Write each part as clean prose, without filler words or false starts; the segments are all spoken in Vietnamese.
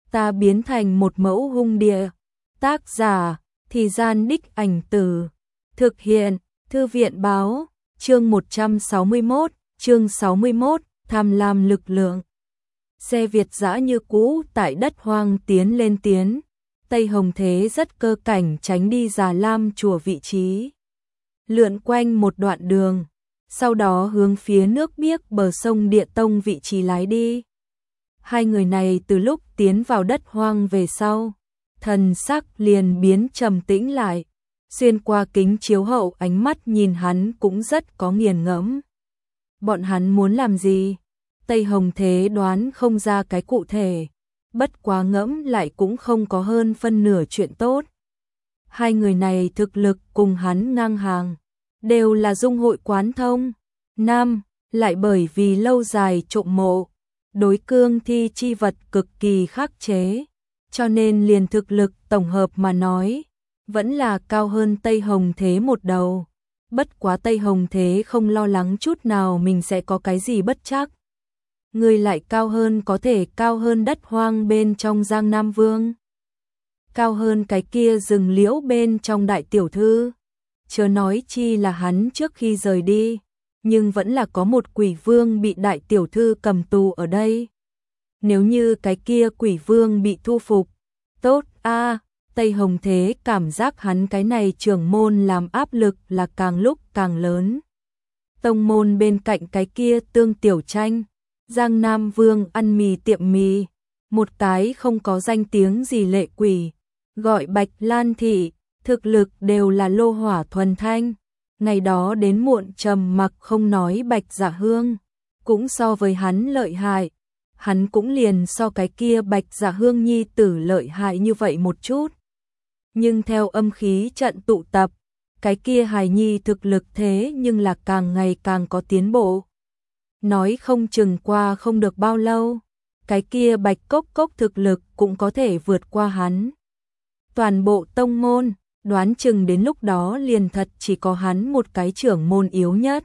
ta biến thành một mẫu hung địa. Tác giả, Thì Gian Đích Ảnh Từ. Thực hiện, Thư viện Báo. Chương 161, chương 61, tham lam lực lượng. Xe Việt dã như cũ tại đất hoang tiến lên tiến. Tây Hồng Thế rất cơ cảnh tránh đi Già Lam chùa vị trí. Lượn quanh một đoạn đường, sau đó hướng phía nước biếc bờ sông Địa Tông vị trí lái đi. Hai người này từ lúc tiến vào đất hoang về sau, thần sắc liền biến trầm tĩnh lại. Xuyên qua kính chiếu hậu ánh mắt nhìn hắn cũng rất có nghiền ngẫm. Bọn hắn muốn làm gì? Tây Hồng Thế đoán không ra cái cụ thể, bất quá ngẫm lại cũng không có hơn phân nửa chuyện tốt. Hai người này thực lực cùng hắn ngang hàng, đều là dung hội quán thông. Nam, lại bởi vì lâu dài trộm mộ, đối cương thi chi vật cực kỳ khắc chế, cho nên liền thực lực tổng hợp mà nói, vẫn là cao hơn Tây Hồng Thế một đầu. Bất quá Tây Hồng Thế không lo lắng chút nào mình sẽ có cái gì bất trắc. Người lại cao hơn, có thể cao hơn đất hoang bên trong Giang Nam Vương, cao hơn cái kia rừng liễu bên trong Đại Tiểu Thư. Chớ nói chi là hắn trước khi rời đi, nhưng vẫn là có một quỷ vương bị Đại Tiểu Thư cầm tù ở đây. Nếu như cái kia quỷ vương bị thu phục, tốt a. Tây Hồng Thế cảm giác hắn cái này trưởng môn làm áp lực là càng lúc càng lớn. Tông môn bên cạnh cái kia Tương Tiểu Tranh, Giang Nam Vương ăn mì tiệm mì, một cái không có danh tiếng gì lệ quỷ, gọi Bạch Lan Thị, thực lực đều là lô hỏa thuần thanh. Ngày đó đến muộn trầm mặc không nói Bạch Dạ Hương, cũng so với hắn lợi hại. Hắn cũng liền so cái kia Bạch Dạ Hương nhi tử lợi hại như vậy một chút. Nhưng theo âm khí trận tụ tập, cái kia hài nhi thực lực thế nhưng là càng ngày càng có tiến bộ. Nói không chừng qua không được bao lâu, cái kia Bạch Cốc Cốc thực lực cũng có thể vượt qua hắn. Toàn bộ tông môn, đoán chừng đến lúc đó liền thật chỉ có hắn một cái trưởng môn yếu nhất.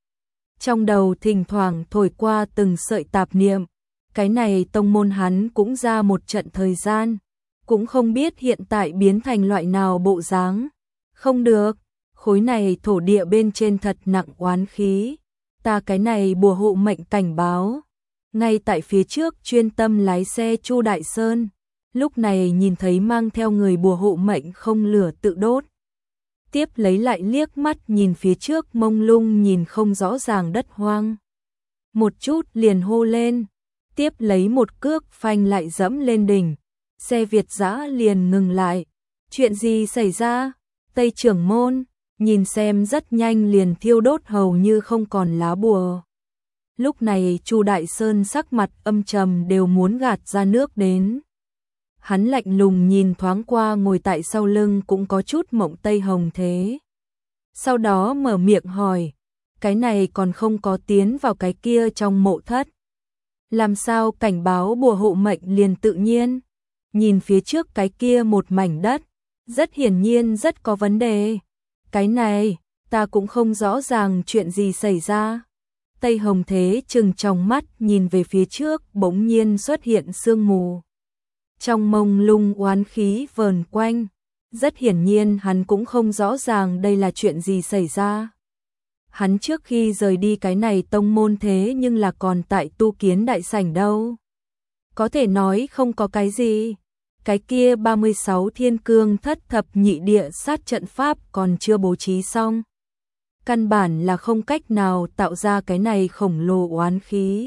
Trong đầu thỉnh thoảng thổi qua từng sợi tạp niệm, cái này tông môn hắn cũng ra một trận thời gian, cũng không biết hiện tại biến thành loại nào bộ dáng. Không được, khối này thổ địa bên trên thật nặng oán khí, ta cái này bùa hộ mệnh cảnh báo. Ngay tại phía trước chuyên tâm lái xe Chu Đại Sơn, lúc này nhìn thấy mang theo người bùa hộ mệnh không lửa tự đốt. Tiếp lấy lại liếc mắt nhìn phía trước mông lung nhìn không rõ ràng đất hoang. Một chút liền hô lên, tiếp lấy một cước phanh lại dẫm lên đỉnh. Xe Việt dã liền ngừng lại. Chuyện gì xảy ra? Tây trưởng môn, nhìn xem rất nhanh liền thiêu đốt hầu như không còn lá bùa. Lúc này Chu Đại Sơn sắc mặt âm trầm đều muốn gạt ra nước đến. Hắn lạnh lùng nhìn thoáng qua ngồi tại sau lưng cũng có chút mộng Tây Hồng Thế. Sau đó mở miệng hỏi, cái này còn không có tiến vào cái kia trong mộ thất. Làm sao cảnh báo bùa hộ mệnh liền tự nhiên? Nhìn phía trước cái kia một mảnh đất, rất hiển nhiên rất có vấn đề. Cái này, ta cũng không rõ ràng chuyện gì xảy ra. Tây Hồng Thế trừng trong mắt nhìn về phía trước, bỗng nhiên xuất hiện sương mù. Trong mông lung oán khí vờn quanh, rất hiển nhiên hắn cũng không rõ ràng đây là chuyện gì xảy ra. Hắn trước khi rời đi cái này tông môn thế nhưng là còn tại tu kiến đại sảnh đâu. Có thể nói không có cái gì. Cái kia 36 thiên cương thất thập nhị địa sát trận pháp còn chưa bố trí xong. Căn bản là không cách nào tạo ra cái này khổng lồ oán khí.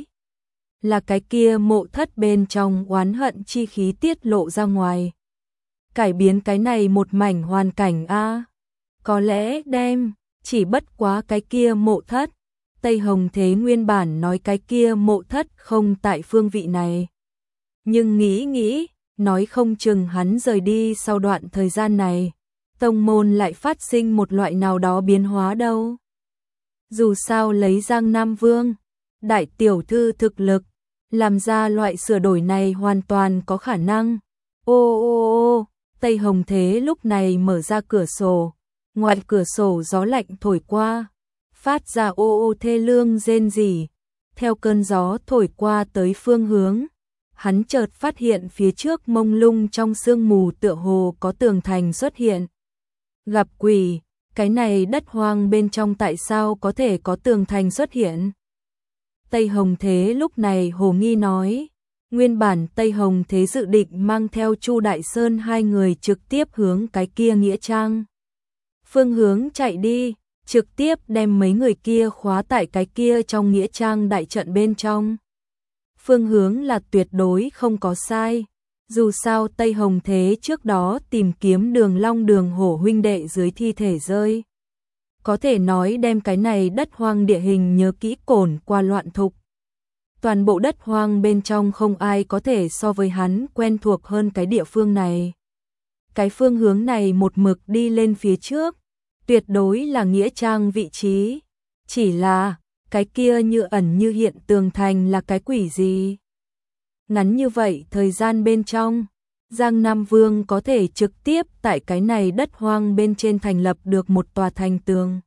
Là cái kia mộ thất bên trong oán hận chi khí tiết lộ ra ngoài. Cải biến cái này một mảnh hoàn cảnh a. Có lẽ đem, chỉ bất quá cái kia mộ thất. Tây Hồng Thế nguyên bản nói cái kia mộ thất không tại phương vị này. Nhưng nghĩ, nói không chừng hắn rời đi sau đoạn thời gian này, tông môn lại phát sinh một loại nào đó biến hóa đâu. Dù sao lấy Giang Nam Vương, Đại Tiểu Thư thực lực, làm ra loại sửa đổi này hoàn toàn có khả năng. Ô, Tây Hồng Thế lúc này mở ra cửa sổ, ngoài cửa sổ gió lạnh thổi qua, phát ra ô thê lương rên rỉ, theo cơn gió thổi qua tới phương hướng. hắn chợt phát hiện phía trước mông lung trong sương mù tựa hồ có tường thành xuất hiện. Gặp quỷ, cái này đất hoang bên trong tại sao có thể có tường thành xuất hiện? Tây Hồng Thế lúc này hồ nghi nói, nguyên bản Tây Hồng Thế dự định mang theo Chu Đại Sơn hai người trực tiếp hướng cái kia nghĩa trang. Phương hướng chạy đi, trực tiếp đem mấy người kia khóa tại cái kia trong nghĩa trang đại trận bên trong. Phương hướng là tuyệt đối không có sai. Dù sao Tây Hồng Thế trước đó tìm kiếm Đường Long Đường Hổ huynh đệ dưới thi thể rơi. Có thể nói đem cái này đất hoang địa hình nhớ kỹ cổn qua loạn thục. Toàn bộ đất hoang bên trong không ai có thể so với hắn quen thuộc hơn cái địa phương này. Cái phương hướng này một mực đi lên phía trước, tuyệt đối là nghĩa trang vị trí. Chỉ là, cái kia như ẩn như hiện tường thành là cái quỷ gì? Ngắn như vậy thời gian bên trong, Giang Nam Vương có thể trực tiếp tại cái này đất hoang bên trên thành lập được một tòa thành tường.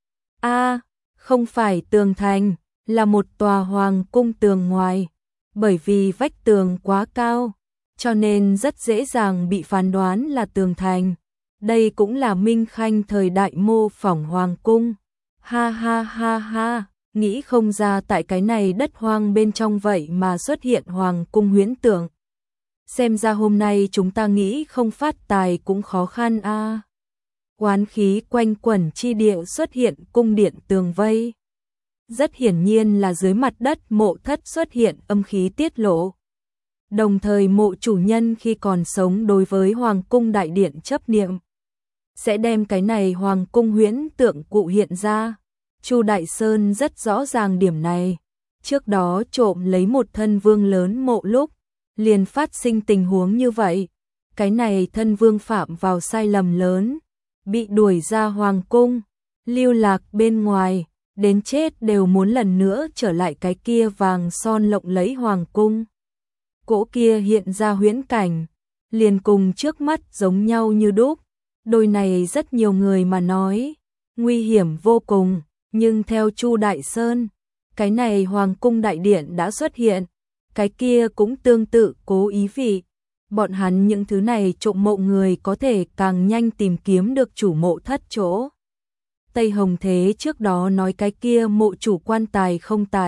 Không phải tường thành, là một tòa hoàng cung tường ngoài. Bởi vì vách tường quá cao, cho nên rất dễ dàng bị phán đoán là tường thành. Đây cũng là Minh Khanh thời đại mô phỏng hoàng cung. Ha ha ha ha, nghĩ không ra tại cái này đất hoang bên trong vậy mà xuất hiện hoàng cung huyễn tượng. Xem ra hôm nay chúng ta nghĩ không phát tài cũng khó khăn a. Oán khí quanh quẩn chi địa xuất hiện cung điện tường vây. Rất hiển nhiên là dưới mặt đất mộ thất xuất hiện âm khí tiết lộ. Đồng thời mộ chủ nhân khi còn sống đối với hoàng cung đại điện chấp niệm, sẽ đem cái này hoàng cung huyễn tượng cụ hiện ra. Chu Đại Sơn rất rõ ràng điểm này. Trước đó trộm lấy một thân vương lớn mộ lúc, liền phát sinh tình huống như vậy. Cái này thân vương phạm vào sai lầm lớn, bị đuổi ra hoàng cung, lưu lạc bên ngoài, đến chết đều muốn lần nữa trở lại cái kia vàng son lộng lẫy hoàng cung. Cỗ kia hiện ra huyễn cảnh, liền cùng trước mắt giống nhau như đúc. Đôi này rất nhiều người mà nói, nguy hiểm vô cùng, nhưng theo Chu Đại Sơn, cái này hoàng cung đại điện đã xuất hiện, cái kia cũng tương tự cố ý vị. Bọn hắn những thứ này trộm mộ người có thể càng nhanh tìm kiếm được chủ mộ thất chỗ. Tây Hồng Thế trước đó nói cái kia mộ chủ quan tài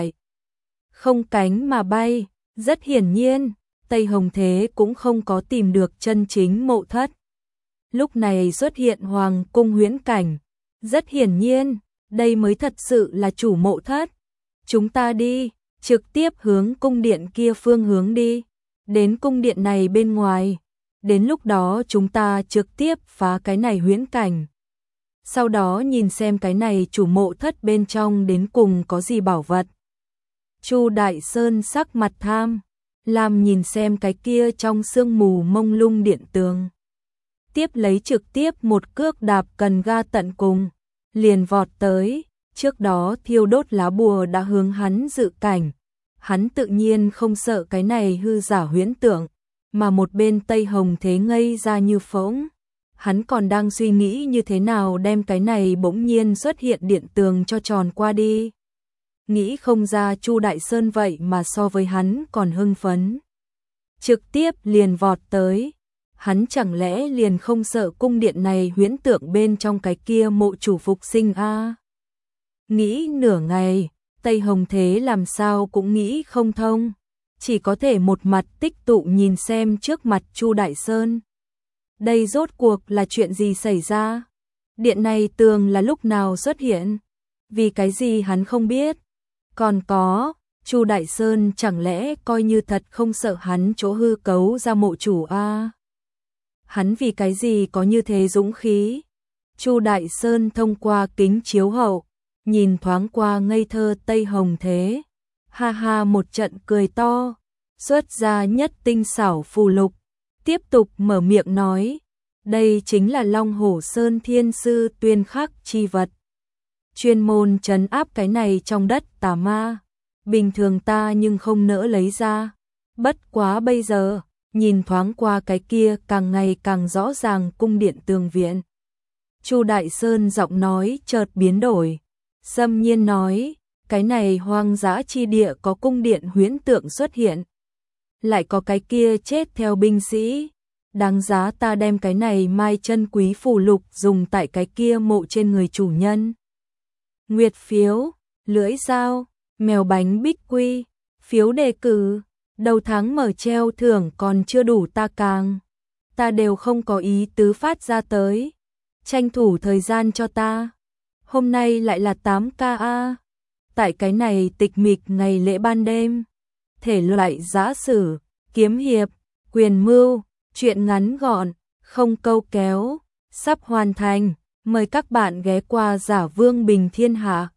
không cánh mà bay, rất hiển nhiên, Tây Hồng Thế cũng không có tìm được chân chính mộ thất. Lúc này xuất hiện hoàng cung huyễn cảnh, rất hiển nhiên, đây mới thật sự là chủ mộ thất. Chúng ta đi, trực tiếp hướng cung điện kia phương hướng đi, đến cung điện này bên ngoài, đến lúc đó chúng ta trực tiếp phá cái này huyễn cảnh. Sau đó nhìn xem cái này chủ mộ thất bên trong đến cùng có gì bảo vật. Chu Đại Sơn sắc mặt tham, làm nhìn xem cái kia trong sương mù mông lung điện tường. Tiếp lấy trực tiếp một cước đạp cần ga tận cùng, liền vọt tới, trước đó thiêu đốt lá bùa đã hướng hắn dự cảnh. Hắn tự nhiên không sợ cái này hư giả huyễn tượng, mà một bên Tây Hồng Thế ngây ra như phỗng. Hắn còn đang suy nghĩ như thế nào đem cái này bỗng nhiên xuất hiện điện tường cho tròn qua đi. Nghĩ không ra Chu Đại Sơn vậy mà so với hắn còn hưng phấn. Trực tiếp liền vọt tới. Hắn chẳng lẽ liền không sợ cung điện này huyễn tượng bên trong cái kia mộ chủ phục sinh a? Nghĩ nửa ngày, Tây Hồng Thế làm sao cũng nghĩ không thông. Chỉ có thể một mặt tích tụ nhìn xem trước mặt Chu Đại Sơn. Đây rốt cuộc là chuyện gì xảy ra? Điện này tường là lúc nào xuất hiện? Vì cái gì hắn không biết? Còn có, Chu Đại Sơn chẳng lẽ coi như thật không sợ hắn chỗ hư cấu ra mộ chủ a? Hắn vì cái gì có như thế dũng khí? Chu Đại Sơn thông qua kính chiếu hậu, nhìn thoáng qua ngây thơ Tây Hồng Thế. Ha ha một trận cười to, xuất ra nhất tinh xảo phù lục. Tiếp tục mở miệng nói, đây chính là Long Hổ Sơn Thiên Sư tuyên khắc chi vật. Chuyên môn trấn áp cái này trong đất tà ma. Bình thường ta nhưng không nỡ lấy ra. Bất quá bây giờ, nhìn thoáng qua cái kia càng ngày càng rõ ràng cung điện tường viện. Chu Đại Sơn giọng nói chợt biến đổi. Xâm nhiên nói, cái này hoang dã chi địa có cung điện huyễn tượng xuất hiện. lại có cái kia chết theo binh sĩ. Đáng giá ta đem cái này mai chân quý phù lục dùng tại cái kia mộ trên người chủ nhân. Nguyệt phiếu, lưỡi dao, mèo bánh bích quy, phiếu đề cử, đầu tháng mở treo thưởng còn chưa đủ ta đều không có ý tứ phát ra tới. Tranh thủ thời gian cho ta. Hôm nay lại là 8K. Tại cái này tịch mịch ngày lễ ban đêm. Thể loại giã sử, kiếm hiệp, quyền mưu, truyện ngắn gọn, không câu kéo, sắp hoàn thành. Mời các bạn ghé qua Giả Vương Bình Thiên Hạ.